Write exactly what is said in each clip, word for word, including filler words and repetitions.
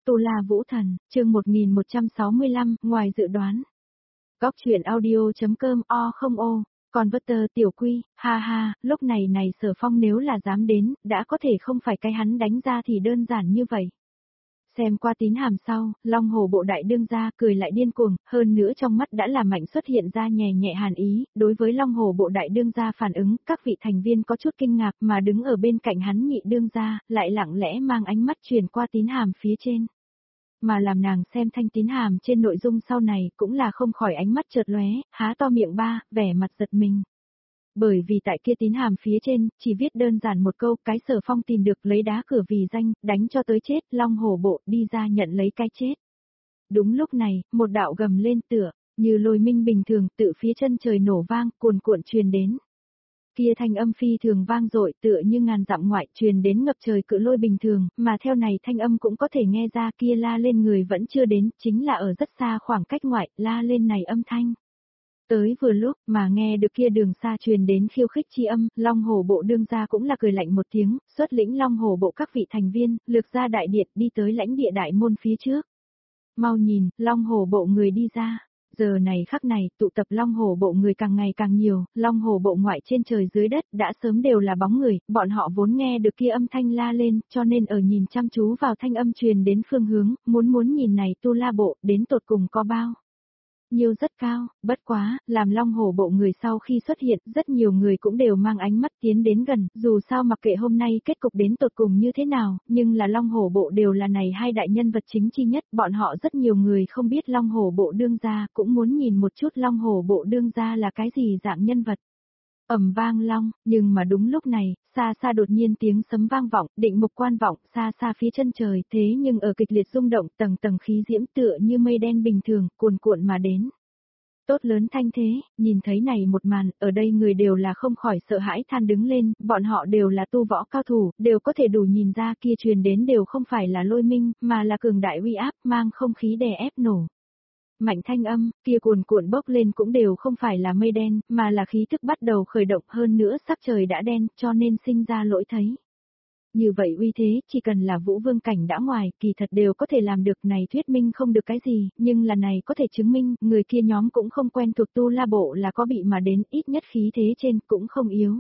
Tu La Vũ Thần, chương một nghìn một trăm sáu mươi lăm, ngoài dự đoán. Góc truyện audio.com o không ô, còn vất tờ tiểu quy, ha ha, lúc này này Sở Phong nếu là dám đến, đã có thể không phải cái hắn đánh ra thì đơn giản như vậy. Xem qua tín hàm sau, Long Hồ bộ đại đương gia cười lại điên cuồng, hơn nữa trong mắt đã là mạnh xuất hiện ra nhẹ nhẹ hàn ý, đối với Long Hồ bộ đại đương gia phản ứng, các vị thành viên có chút kinh ngạc mà đứng ở bên cạnh hắn nhị đương gia, lại lặng lẽ mang ánh mắt truyền qua tín hàm phía trên. Mà làm nàng xem thanh tín hàm trên nội dung sau này cũng là không khỏi ánh mắt chợt lóe, há to miệng ba, vẻ mặt giật mình. Bởi vì tại kia tín hàm phía trên, chỉ viết đơn giản một câu, cái Sở Phong tìm được lấy đá cửa vì danh, đánh cho tới chết, Long Hồ bộ đi ra nhận lấy cái chết. Đúng lúc này, một đạo gầm lên tựa, như lôi minh bình thường, tự phía chân trời nổ vang, cuồn cuộn truyền đến. Kia thanh âm phi thường vang dội tựa như ngàn dặm ngoại truyền đến ngập trời cự lôi bình thường, mà theo này thanh âm cũng có thể nghe ra kia la lên người vẫn chưa đến, chính là ở rất xa khoảng cách ngoại, la lên này âm thanh. Tới vừa lúc mà nghe được kia đường xa truyền đến khiêu khích chi âm, Long Hồ bộ đương gia cũng là cười lạnh một tiếng, xuất lĩnh Long Hồ bộ các vị thành viên, lược ra đại điện đi tới lãnh địa đại môn phía trước. Mau nhìn, Long Hồ bộ người đi ra. Giờ này khắc này, tụ tập Long Hồ bộ người càng ngày càng nhiều, Long Hồ bộ ngoại trên trời dưới đất đã sớm đều là bóng người, bọn họ vốn nghe được kia âm thanh la lên, cho nên ở nhìn chăm chú vào thanh âm truyền đến phương hướng, muốn muốn nhìn này Tu La bộ, đến tột cùng có bao nhiêu rất cao, bất quá, làm Long Hồ bộ người sau khi xuất hiện, rất nhiều người cũng đều mang ánh mắt tiến đến gần, dù sao mặc kệ hôm nay kết cục đến tột cùng như thế nào, nhưng là Long Hồ bộ đều là này hai đại nhân vật chính chi nhất, bọn họ rất nhiều người không biết Long Hồ bộ đương gia, cũng muốn nhìn một chút Long Hồ bộ đương gia là cái gì dạng nhân vật. Ầm vang long, nhưng mà đúng lúc này, xa xa đột nhiên tiếng sấm vang vọng, định mục quan vọng, xa xa phía chân trời, thế nhưng ở kịch liệt rung động, tầng tầng khí diễm tựa như mây đen bình thường, cuồn cuộn mà đến. Tốt lớn thanh thế, nhìn thấy này một màn, ở đây người đều là không khỏi sợ hãi than đứng lên, bọn họ đều là tu võ cao thủ, đều có thể đủ nhìn ra kia truyền đến đều không phải là lôi minh, mà là cường đại uy áp, mang không khí đè ép nổ. Mạnh thanh âm, kia cuồn cuộn bốc lên cũng đều không phải là mây đen, mà là khí thức bắt đầu khởi động hơn nữa sắc trời đã đen, cho nên sinh ra lỗi thấy. Như vậy uy thế, chỉ cần là vũ vương cảnh đã ngoài, kỳ thật đều có thể làm được này thuyết minh không được cái gì, nhưng là này có thể chứng minh, người kia nhóm cũng không quen thuộc Tu La bộ là có bị mà đến, ít nhất khí thế trên cũng không yếu.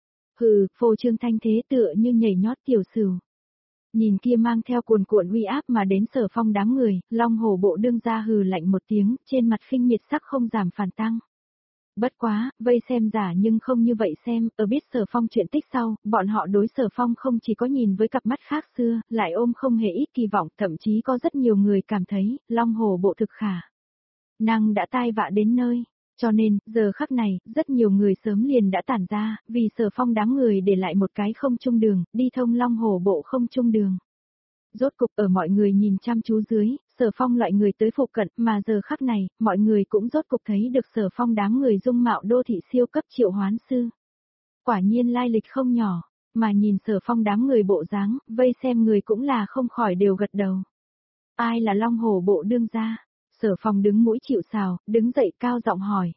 Hừ, phô trương thanh thế tựa như nhảy nhót tiểu sửu. Nhìn kia mang theo cuồn cuộn uy áp mà đến Sở Phong đám người, Long Hồ bộ đương gia hừ lạnh một tiếng, trên mặt khinh miệt sắc không giảm phản tăng. Bất quá, vây xem giả nhưng không như vậy xem, ở biết Sở Phong chuyện tích sau, bọn họ đối Sở Phong không chỉ có nhìn với cặp mắt khác xưa, lại ôm không hề ít kỳ vọng, thậm chí có rất nhiều người cảm thấy, Long Hồ bộ thực khả năng đã tai vạ đến nơi. Cho nên, giờ khắc này, rất nhiều người sớm liền đã tản ra, vì Sở Phong đám người để lại một cái không chung đường, đi thông Long Hồ bộ không chung đường. Rốt cục ở mọi người nhìn chăm chú dưới, Sở Phong loại người tới phụ cận, mà giờ khắc này, mọi người cũng rốt cục thấy được Sở Phong đám người dung mạo đô thị siêu cấp triệu hoán sư. Quả nhiên lai lịch không nhỏ, mà nhìn Sở Phong đám người bộ dáng, vây xem người cũng là không khỏi đều gật đầu. Ai là Long Hồ bộ đương gia? Sở Phong đứng mũi chịu sào, đứng dậy cao giọng hỏi.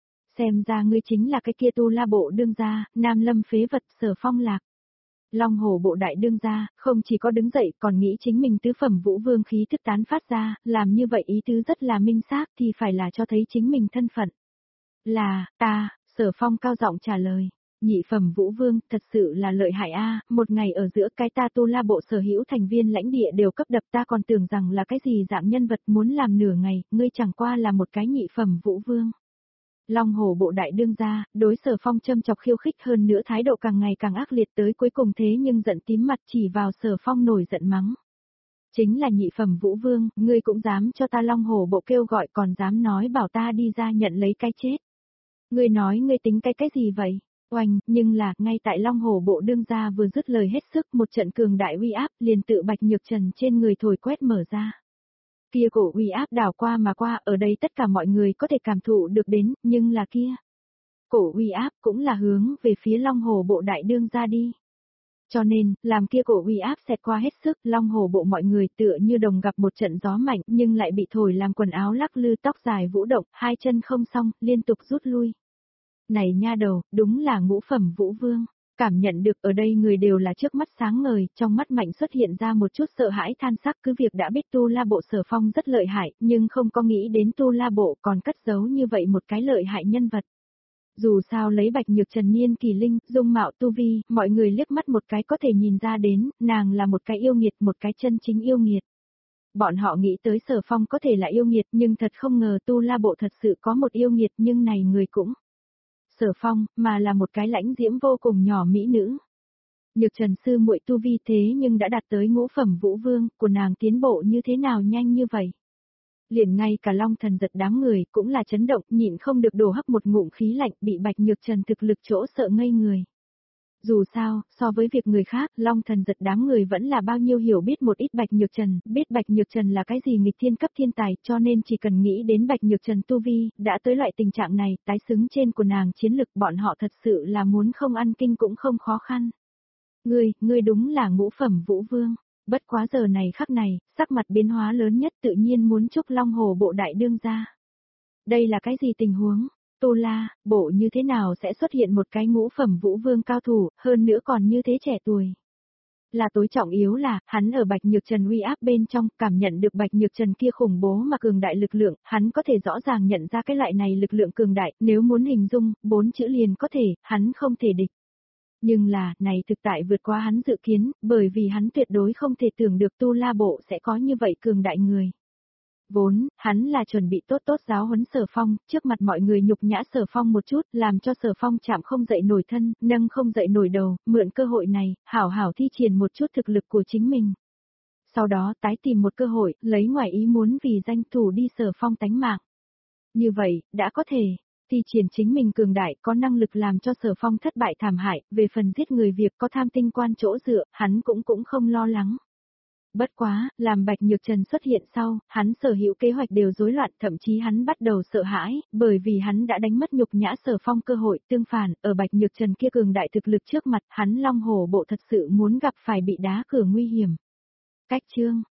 Xem ra ngươi chính là cái kia Tu La bộ đương gia, Nam Lâm phế vật Sở Phong lạc. Long Hồ bộ đại đương gia, không chỉ có đứng dậy còn nghĩ chính mình tứ phẩm vũ vương khí thức tán phát ra, làm như vậy ý tứ rất là minh xác thì phải là cho thấy chính mình thân phận. Là, ta, Sở Phong cao giọng trả lời. Nhị phẩm vũ vương, thật sự là lợi hại a, một ngày ở giữa cái ta Tu La bộ sở hữu thành viên lãnh địa đều cấp đập ta còn tưởng rằng là cái gì dạng nhân vật muốn làm nửa ngày, ngươi chẳng qua là một cái nhị phẩm vũ vương. Long Hồ bộ đại đương gia, đối Sở Phong châm chọc khiêu khích hơn nữa thái độ càng ngày càng ác liệt tới cuối cùng thế nhưng giận tím mặt chỉ vào Sở Phong nổi giận mắng. Chính là nhị phẩm vũ vương, ngươi cũng dám cho ta Long Hồ bộ kêu gọi còn dám nói bảo ta đi ra nhận lấy cái chết. Ngươi nói ngươi tính cái cái gì vậy? Oanh, nhưng là, ngay tại Long Hồ bộ đương gia vừa dứt lời hết sức một trận cường đại uy áp liền tự Bạch Nhược Trần trên người thổi quét mở ra. Kia cổ uy áp đảo qua mà qua, ở đây tất cả mọi người có thể cảm thụ được đến, nhưng là kia. Cổ uy áp cũng là hướng về phía Long Hồ bộ đại đương gia đi. Cho nên, làm kia cổ uy áp xẹt qua hết sức, Long Hồ bộ mọi người tựa như đồng gặp một trận gió mạnh nhưng lại bị thổi làm quần áo lắc lư tóc dài vũ động, hai chân không xong, liên tục rút lui. Này nha đầu, đúng là ngũ phẩm vũ vương. Cảm nhận được ở đây người đều là trước mắt sáng ngời, trong mắt Mạnh xuất hiện ra một chút sợ hãi than sắc, cứ việc đã biết Tu La Bộ Sở Phong rất lợi hại, nhưng không có nghĩ đến Tu La Bộ còn cất giấu như vậy một cái lợi hại nhân vật. Dù sao lấy Bạch Nhược Trần niên kỳ linh, dung mạo tu vi, mọi người liếc mắt một cái có thể nhìn ra đến, nàng là một cái yêu nghiệt, một cái chân chính yêu nghiệt. Bọn họ nghĩ tới Sở Phong có thể là yêu nghiệt, nhưng thật không ngờ Tu La Bộ thật sự có một yêu nghiệt, nhưng này người cũng Sở Phong, mà là một cái lãnh diễm vô cùng nhỏ mỹ nữ. Nhược Trần sư muội tu vi thế nhưng đã đạt tới ngũ phẩm vũ vương, của nàng tiến bộ như thế nào nhanh như vậy. Liền ngay cả Long Thần giật đám người cũng là chấn động, nhịn không được đổ hấp một ngụm khí lạnh, bị Bạch Nhược Trần thực lực chỗ sợ ngây người. Dù sao, so với việc người khác, Long Thần giật đám người vẫn là bao nhiêu hiểu biết một ít Bạch Nhược Trần, biết Bạch Nhược Trần là cái gì nghịch thiên cấp thiên tài, cho nên chỉ cần nghĩ đến Bạch Nhược Trần tu vi, đã tới loại tình trạng này, tái xứng trên của nàng chiến lực, bọn họ thật sự là muốn không ăn kinh cũng không khó khăn. Ngươi, ngươi đúng là ngũ phẩm vũ vương. Bất quá giờ này khắc này, sắc mặt biến hóa lớn nhất tự nhiên muốn chúc Long Hồ Bộ đại đương ra. Đây là cái gì tình huống? Tu La, bộ như thế nào sẽ xuất hiện một cái ngũ phẩm vũ vương cao thủ, hơn nữa còn như thế trẻ tuổi. Là tối trọng yếu là, hắn ở Bạch Nhược Trần uy áp bên trong, cảm nhận được Bạch Nhược Trần kia khủng bố mà cường đại lực lượng, hắn có thể rõ ràng nhận ra cái loại này lực lượng cường đại, nếu muốn hình dung, bốn chữ liền có thể, hắn không thể địch. Nhưng là, này thực tại vượt qua hắn dự kiến, bởi vì hắn tuyệt đối không thể tưởng được Tu La Bộ sẽ có như vậy cường đại người. Vốn, hắn là chuẩn bị tốt tốt giáo huấn Sở Phong, trước mặt mọi người nhục nhã Sở Phong một chút, làm cho Sở Phong chạm không dậy nổi thân, nâng không dậy nổi đầu, mượn cơ hội này, hảo hảo thi triển một chút thực lực của chính mình. Sau đó tái tìm một cơ hội, lấy ngoài ý muốn vì danh thủ đi Sở Phong tánh mạng. Như vậy, đã có thể thi triển chính mình cường đại, có năng lực làm cho Sở Phong thất bại thảm hại, về phần giết người việc có tham tinh quan chỗ dựa, hắn cũng cũng không lo lắng. Bất quá, làm Bạch Nhược Trần xuất hiện sau, hắn sở hữu kế hoạch đều rối loạn, thậm chí hắn bắt đầu sợ hãi, bởi vì hắn đã đánh mất nhục nhã Sở Phong cơ hội, tương phản, ở Bạch Nhược Trần kia cường đại thực lực trước mặt, hắn Long Hổ Bộ thật sự muốn gặp phải bị đá cửa nguy hiểm. Cách chương